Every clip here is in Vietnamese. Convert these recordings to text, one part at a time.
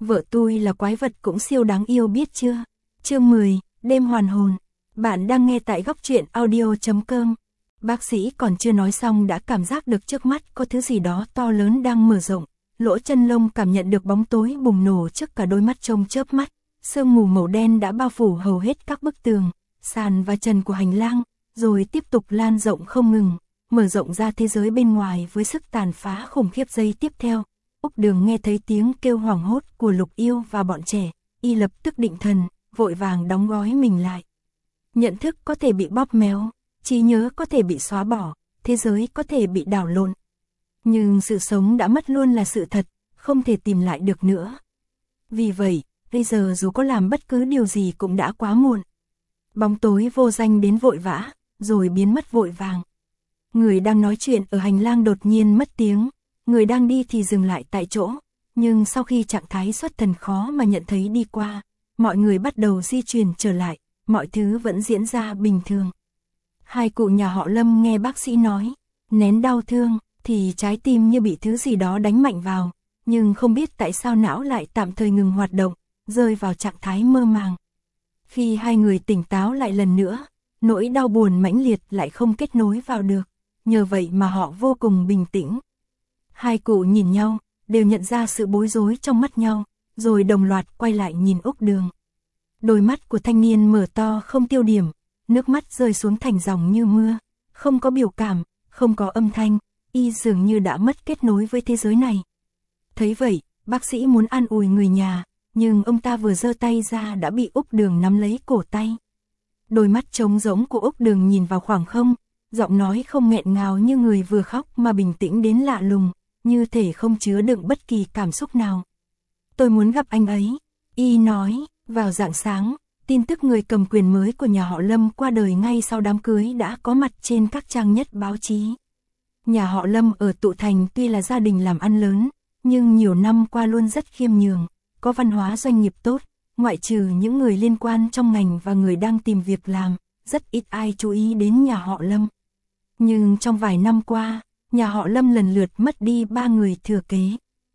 Vợ tôi là quái vật cũng siêu đáng yêu biết chưa? Chương 10, đêm hoàn hồn. Bạn đang nghe tại góc truyện audio.com. Bác sĩ còn chưa nói xong đã cảm giác được trước mắt có thứ gì đó to lớn đang mở rộng. Lỗ chân lông cảm nhận được bóng tối bùng nổ trước cả đôi mắt trông chớp mắt. Sương mù màu đen đã bao phủ hầu hết các bức tường, sàn và trần của hành lang, rồi tiếp tục lan rộng không ngừng, mở rộng ra thế giới bên ngoài với sức tàn phá khủng khiếp. Giây tiếp theo, Úc Đường nghe thấy tiếng kêu hoảng hốt của Lục Yêu và bọn trẻ, y lập tức định thần, vội vàng đóng gói mình lại. Nhận thức có thể bị bóp méo, trí nhớ có thể bị xóa bỏ, thế giới có thể bị đảo lộn. Nhưng sự sống đã mất luôn là sự thật, không thể tìm lại được nữa. Vì vậy, bây giờ dù có làm bất cứ điều gì cũng đã quá muộn. Bóng tối vô danh đến vội vã, rồi biến mất vội vàng. Người đang nói chuyện ở hành lang đột nhiên mất tiếng, người đang đi thì dừng lại tại chỗ, nhưng sau khi trạng thái xuất thần khó mà nhận thấy đi qua, mọi người bắt đầu di chuyển trở lại, mọi thứ vẫn diễn ra bình thường. Hai cụ nhà họ Lâm nghe bác sĩ nói, nén đau thương, thì trái tim như bị thứ gì đó đánh mạnh vào, nhưng không biết tại sao não lại tạm thời ngừng hoạt động, rơi vào trạng thái mơ màng. Khi hai người tỉnh táo lại lần nữa, nỗi đau buồn mãnh liệt lại không kết nối vào được, nhờ vậy mà họ vô cùng bình tĩnh. Hai cụ nhìn nhau, đều nhận ra sự bối rối trong mắt nhau, rồi đồng loạt quay lại nhìn Úc Đường. Đôi mắt của thanh niên mở to không tiêu điểm, nước mắt rơi xuống thành dòng như mưa, không có biểu cảm, không có âm thanh, y dường như đã mất kết nối với thế giới này. Thấy vậy, bác sĩ muốn an ủi người nhà, nhưng ông ta vừa giơ tay ra đã bị Úc Đường nắm lấy cổ tay. Đôi mắt trống rỗng của Úc Đường nhìn vào khoảng không, giọng nói không nghẹn ngào như người vừa khóc mà bình tĩnh đến lạ lùng, như thể không chứa đựng bất kỳ cảm xúc nào. Tôi muốn gặp anh ấy, y nói. Vào rạng sáng, tin tức người cầm quyền mới của nhà họ Lâm qua đời ngay sau đám cưới đã có mặt trên các trang nhất báo chí. Nhà họ Lâm ở Tụ Thành tuy là gia đình làm ăn lớn, nhưng nhiều năm qua luôn rất khiêm nhường, có văn hóa doanh nghiệp tốt, ngoại trừ những người liên quan trong ngành và người đang tìm việc làm, rất ít ai chú ý đến nhà họ Lâm. Nhưng trong vài năm qua, nhà họ Lâm lần lượt mất đi 3 người thừa kế.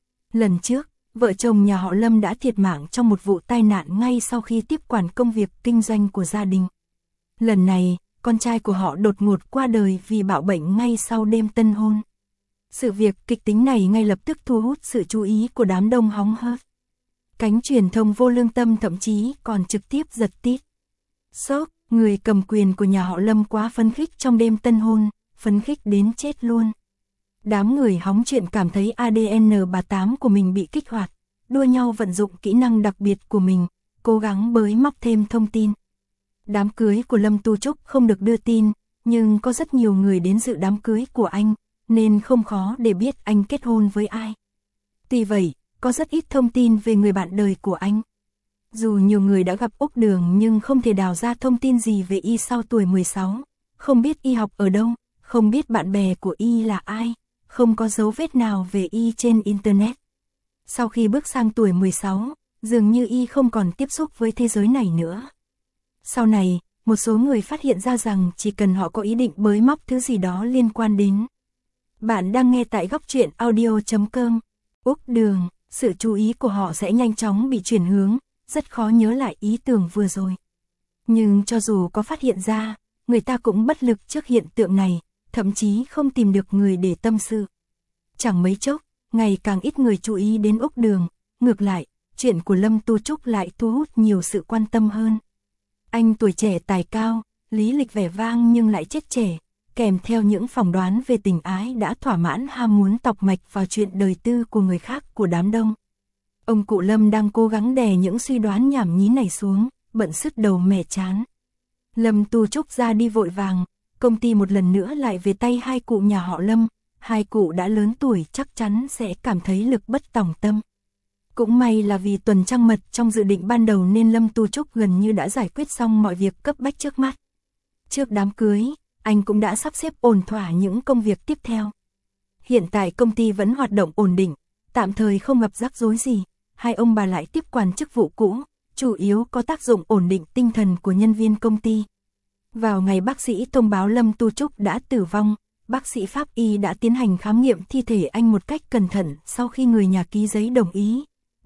Lần trước, vợ chồng nhà họ Lâm đã thiệt mạng trong một vụ tai nạn ngay sau khi tiếp quản công việc kinh doanh của gia đình. Lần này, con trai của họ đột ngột qua đời vì bạo bệnh ngay sau đêm tân hôn. Sự việc kịch tính này ngay lập tức thu hút sự chú ý của đám đông hóng hớt. Cánh truyền thông vô lương tâm thậm chí còn trực tiếp giật tít. Sốc, người cầm quyền của nhà họ Lâm quá phấn khích trong đêm tân hôn, phấn khích đến chết luôn. Đám người hóng chuyện cảm thấy ADN 38 của mình bị kích hoạt, đua nhau vận dụng kỹ năng đặc biệt của mình, cố gắng bới móc thêm thông tin. Đám cưới của Lâm Tu Trúc không được đưa tin, nhưng có rất nhiều người đến dự đám cưới của anh, nên không khó để biết anh kết hôn với ai. Tuy vậy, có rất ít thông tin về người bạn đời của anh. Dù nhiều người đã gặp Úc Đường nhưng không thể đào ra thông tin gì về y sau tuổi 16, không biết y học ở đâu, không biết bạn bè của y là ai, không có dấu vết nào về y trên Internet. Sau khi bước sang tuổi 16, dường như y không còn tiếp xúc với thế giới này nữa. Sau này, một số người phát hiện ra rằng chỉ cần họ có ý định bới móc thứ gì đó liên quan đến. Bạn đang nghe tại góc truyện audio.com. Úc Đường, sự chú ý của họ sẽ nhanh chóng bị chuyển hướng, rất khó nhớ lại ý tưởng vừa rồi. Nhưng cho dù có phát hiện ra, người ta cũng bất lực trước hiện tượng này, thậm chí không tìm được người để tâm sự. Chẳng mấy chốc, ngày càng ít người chú ý đến Úc Đường, ngược lại, chuyện của Lâm Tu Trúc lại thu hút nhiều sự quan tâm hơn. Anh tuổi trẻ tài cao, lý lịch vẻ vang nhưng lại chết trẻ, kèm theo những phỏng đoán về tình ái đã thỏa mãn ham muốn tọc mạch vào chuyện đời tư của người khác của đám đông. Ông cụ Lâm đang cố gắng đè những suy đoán nhảm nhí này xuống, bận sứt đầu mẻ chán. Lâm Tu Trúc ra đi vội vàng, công ty một lần nữa lại về tay hai cụ nhà họ Lâm, hai cụ đã lớn tuổi chắc chắn sẽ cảm thấy lực bất tòng tâm. Cũng may là vì tuần trăng mật trong dự định ban đầu nên Lâm Tu Trúc gần như đã giải quyết xong mọi việc cấp bách trước mắt. Trước đám cưới, anh cũng đã sắp xếp ổn thỏa những công việc tiếp theo. Hiện tại công ty vẫn hoạt động ổn định, tạm thời không gặp rắc rối gì, hai ông bà lại tiếp quản chức vụ cũ, chủ yếu có tác dụng ổn định tinh thần của nhân viên công ty. Vào ngày bác sĩ thông báo Lâm Tu Trúc đã tử vong, bác sĩ pháp y đã tiến hành khám nghiệm thi thể anh một cách cẩn thận sau khi người nhà ký giấy đồng ý.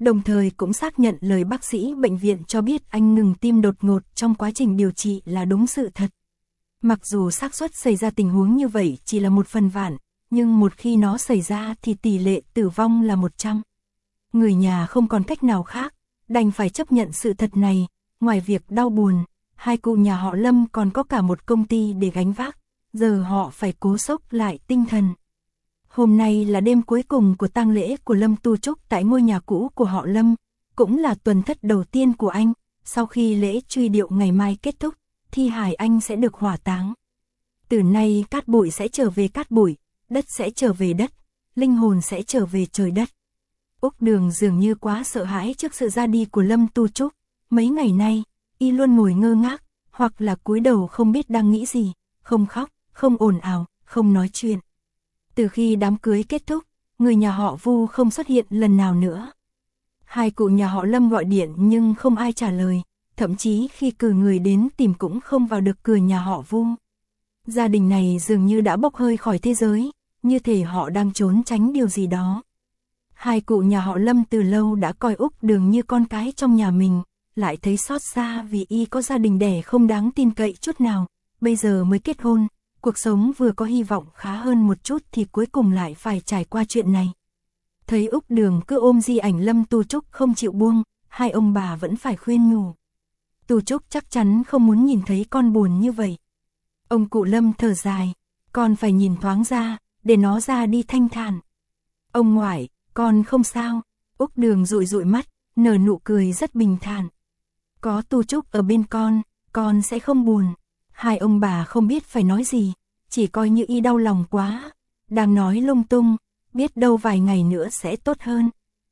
đồng thời cũng xác nhận lời bác sĩ bệnh viện cho biết anh ngừng tim đột ngột trong quá trình điều trị là đúng sự thật. Mặc dù xác suất xảy ra tình huống như vậy chỉ là 1 phần vạn, nhưng một khi nó xảy ra thì tỷ lệ tử vong là 100. Người nhà không còn cách nào khác, đành phải chấp nhận sự thật này, ngoài việc đau buồn, hai cụ nhà họ Lâm còn có cả một công ty để gánh vác, giờ họ phải cố xốc lại tinh thần. Hôm nay là đêm cuối cùng của tang lễ của Lâm Tu Trúc tại ngôi nhà cũ của họ Lâm, cũng là tuần thất đầu tiên của anh, sau khi lễ truy điệu ngày mai kết thúc, thi hài anh sẽ được hỏa táng. Từ nay cát bụi sẽ trở về cát bụi, đất sẽ trở về đất, linh hồn sẽ trở về trời đất. Úc Đường dường như quá sợ hãi trước sự ra đi của Lâm Tu Trúc, mấy ngày nay, y luôn ngồi ngơ ngác, hoặc là cúi đầu không biết đang nghĩ gì, không khóc, không ồn ào, không nói chuyện. Từ khi đám cưới kết thúc, người nhà họ Vu không xuất hiện lần nào nữa. Hai cụ nhà họ Lâm gọi điện nhưng không ai trả lời, thậm chí khi cử người đến tìm cũng không vào được cửa nhà họ Vu. Gia đình này dường như đã bốc hơi khỏi thế giới, như thể họ đang trốn tránh điều gì đó. Hai cụ nhà họ Lâm từ lâu đã coi Úc Đường như con cái trong nhà mình, lại thấy xót xa vì y có gia đình đẻ không đáng tin cậy chút nào, bây giờ mới kết hôn, cuộc sống vừa có hy vọng khá hơn một chút thì cuối cùng lại phải trải qua chuyện này. Thấy Úc Đường cứ ôm di ảnh Lâm Tu Trúc không chịu buông, hai ông bà vẫn phải khuyên nhủ. Tu Trúc chắc chắn không muốn nhìn thấy con buồn như vậy. Ông cụ Lâm thở dài, con phải nhìn thoáng ra, để nó ra đi thanh thản. Ông ngoại, con không sao. Úc Đường dụi dụi mắt, nở nụ cười rất bình thản. Có Tu Trúc ở bên con sẽ không buồn. Hai ông bà không biết phải nói gì, chỉ coi như y đau lòng quá, đang nói lung tung, biết đâu vài ngày nữa sẽ tốt hơn.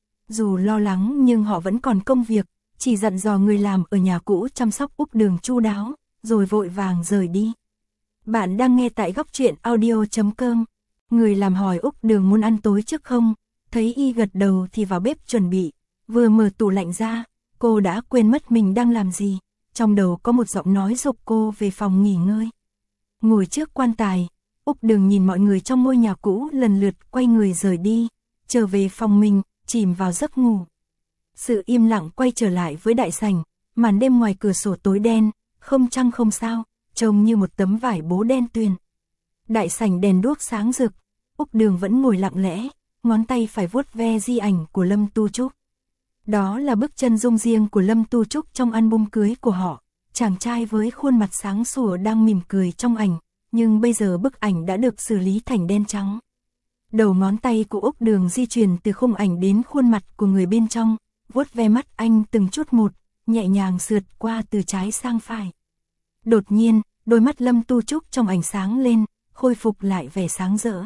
Dù lo lắng nhưng họ vẫn còn công việc, chỉ dặn dò người làm ở nhà cũ chăm sóc Úc Đường chu đáo, rồi vội vàng rời đi. Bạn đang nghe tại Góc Truyện Audio.com. Người làm hỏi Úc Đường muốn ăn tối trước không, thấy y gật đầu thì vào bếp chuẩn bị, vừa mở tủ lạnh ra, cô đã quên mất mình đang làm gì, trong đầu có một giọng nói giục cô về phòng nghỉ ngơi. Ngồi trước quan tài, Úc Đường nhìn mọi người trong ngôi nhà cũ lần lượt quay người rời đi, trở về phòng mình, chìm vào giấc ngủ. Sự im lặng quay trở lại với đại sảnh, màn đêm ngoài cửa sổ tối đen, không trăng không sao, trông như một tấm vải bố đen tuyền. Đại sảnh đèn đuốc sáng rực, Úc Đường vẫn ngồi lặng lẽ, ngón tay phải vuốt ve di ảnh của Lâm Tu Trúc. Đó là bức chân dung riêng của Lâm Tu Trúc trong album cưới của họ, chàng trai với khuôn mặt sáng sủa đang mỉm cười trong ảnh, nhưng bây giờ bức ảnh đã được xử lý thành đen trắng. Đầu ngón tay của Úc Đường di chuyển từ khung ảnh đến khuôn mặt của người bên trong, vuốt ve mắt anh từng chút một, nhẹ nhàng sượt qua từ trái sang phải. Đột nhiên, đôi mắt Lâm Tu Trúc trong ảnh sáng lên, khôi phục lại vẻ sáng rỡ.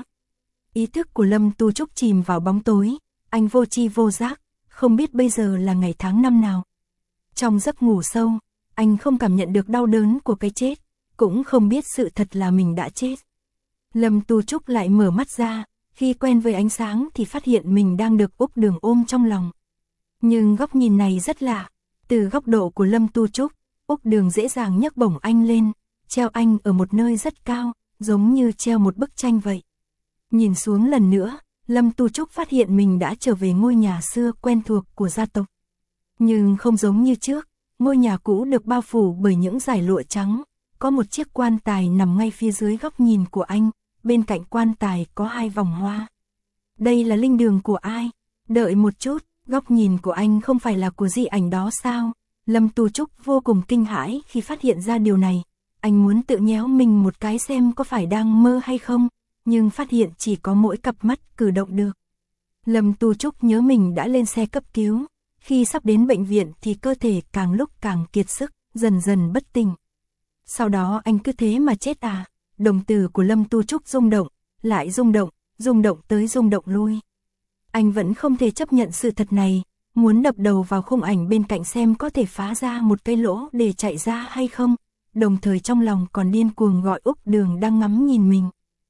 Ý thức của Lâm Tu Trúc chìm vào bóng tối, anh vô tri vô giác, không biết bây giờ là ngày tháng năm nào. Trong giấc ngủ sâu, anh không cảm nhận được đau đớn của cái chết, cũng không biết sự thật là mình đã chết. Lâm Tu Trúc lại mở mắt ra, khi quen với ánh sáng thì phát hiện mình đang được Úc Đường ôm trong lòng. Nhưng góc nhìn này rất lạ, từ góc độ của Lâm Tu Trúc, Úc Đường dễ dàng nhấc bổng anh lên, treo anh ở một nơi rất cao, giống như treo một bức tranh vậy. Nhìn xuống lần nữa, Lâm Tu Trúc phát hiện mình đã trở về ngôi nhà xưa quen thuộc của gia tộc. Nhưng không giống như trước, ngôi nhà cũ được bao phủ bởi những dải lụa trắng, có một chiếc quan tài nằm ngay phía dưới góc nhìn của anh, bên cạnh quan tài có 2 vòng hoa. Đây là linh đường của ai? Đợi một chút, góc nhìn của anh không phải là của di ảnh đó sao? Lâm Tu Trúc vô cùng kinh hãi khi phát hiện ra điều này. Anh muốn tự nhéo mình một cái xem có phải đang mơ hay không, nhưng phát hiện chỉ có mỗi cặp mắt cử động được. Lâm Tu Trúc nhớ mình đã lên xe cấp cứu, khi sắp đến bệnh viện thì cơ thể càng lúc càng kiệt sức, dần dần bất tỉnh. Sau đó anh cứ thế mà chết à? Đồng tử của Lâm Tu Trúc rung động, lại rung động tới rung động lui. Anh vẫn không thể chấp nhận sự thật này, muốn đập đầu vào khung ảnh bên cạnh xem có thể phá ra một cái lỗ để chạy ra hay không, đồng thời trong lòng còn điên cuồng gọi Úc Đường đang ngắm nhìn mình.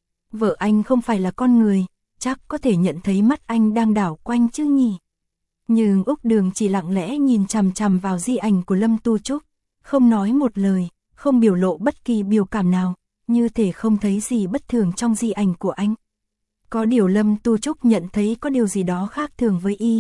Vợ anh không phải là con người, chắc có thể nhận thấy mắt anh đang đảo quanh chứ nhỉ. Nhưng Úc Đường chỉ lặng lẽ nhìn chằm chằm vào di ảnh của Lâm Tu Trúc, không nói một lời, không biểu lộ bất kỳ biểu cảm nào, như thể không thấy gì bất thường trong di ảnh của anh. Có điều Lâm Tu Trúc nhận thấy có điều gì đó khác thường với y,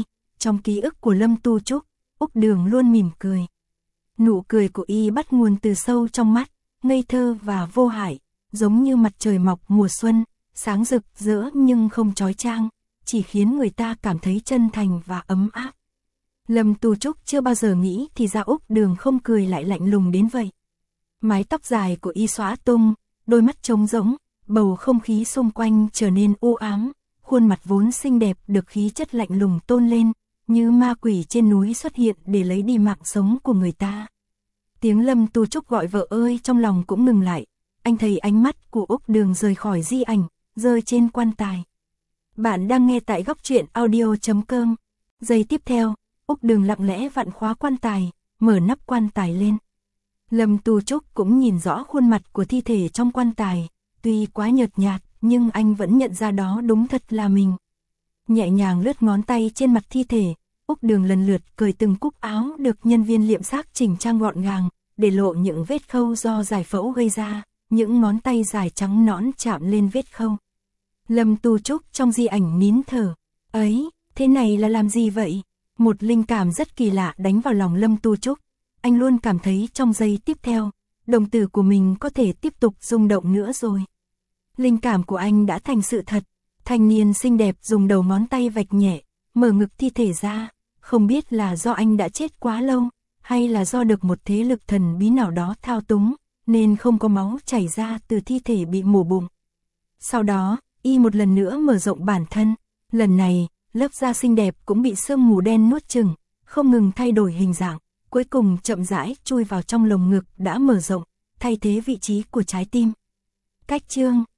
trong ký ức của Lâm Tu Trúc, Úc Đường luôn mỉm cười. Nụ cười của y bắt nguồn từ sâu trong mắt, ngây thơ và vô hại, giống như mặt trời mọc mùa xuân, sáng rực rỡ nhưng không chói chang, chỉ khiến người ta cảm thấy chân thành và ấm áp. Lâm Tu Trúc chưa bao giờ nghĩ thì ra Úc Đường không cười lại lạnh lùng đến vậy. Mái tóc dài của y xõa tung, đôi mắt trống rỗng, bầu không khí xung quanh trở nên u ám, khuôn mặt vốn xinh đẹp được khí chất lạnh lùng tôn lên, như ma quỷ trên núi xuất hiện để lấy đi mạng sống của người ta. Tiếng Lâm Tu Trúc gọi vợ ơi trong lòng cũng ngừng lại, anh thấy ánh mắt của Úc Đường rời khỏi di ảnh, rơi trên quan tài. Bạn đang nghe tại góc truyện audio.com. Giây tiếp theo, Úc Đường lặng lẽ vặn khóa quan tài, mở nắp quan tài lên. Lâm Tu Trúc cũng nhìn rõ khuôn mặt của thi thể trong quan tài, tuy quá nhợt nhạt, nhưng anh vẫn nhận ra đó đúng thật là mình. Nhẹ nhàng lướt ngón tay trên mặt thi thể, Úc Đường lần lượt cởi từng cúc áo được nhân viên liệm xác chỉnh trang gọn gàng, để lộ những vết khâu do giải phẫu gây ra, những ngón tay dài trắng nõn chạm lên vết khâu. Lâm Tu Trúc trong di ảnh nín thở. Ấy, thế này là làm gì vậy? Một linh cảm rất kỳ lạ đánh vào lòng Lâm Tu Trúc. Anh luôn cảm thấy trong giây tiếp theo, đồng tử của mình có thể tiếp tục rung động nữa rồi. Linh cảm của anh đã thành sự thật. Thanh niên xinh đẹp dùng đầu ngón tay vạch nhẹ, mở ngực thi thể ra. Không biết là do anh đã chết quá lâu, hay là do được một thế lực thần bí nào đó thao túng, nên không có máu chảy ra từ thi thể bị mổ bụng. Sau đó, y một lần nữa mở rộng bản thân. Lần này, lớp da xinh đẹp cũng bị sương mù đen nuốt chửng, không ngừng thay đổi hình dạng, cuối cùng chậm rãi chui vào trong lồng ngực đã mở rộng, thay thế vị trí của trái tim. Cách chương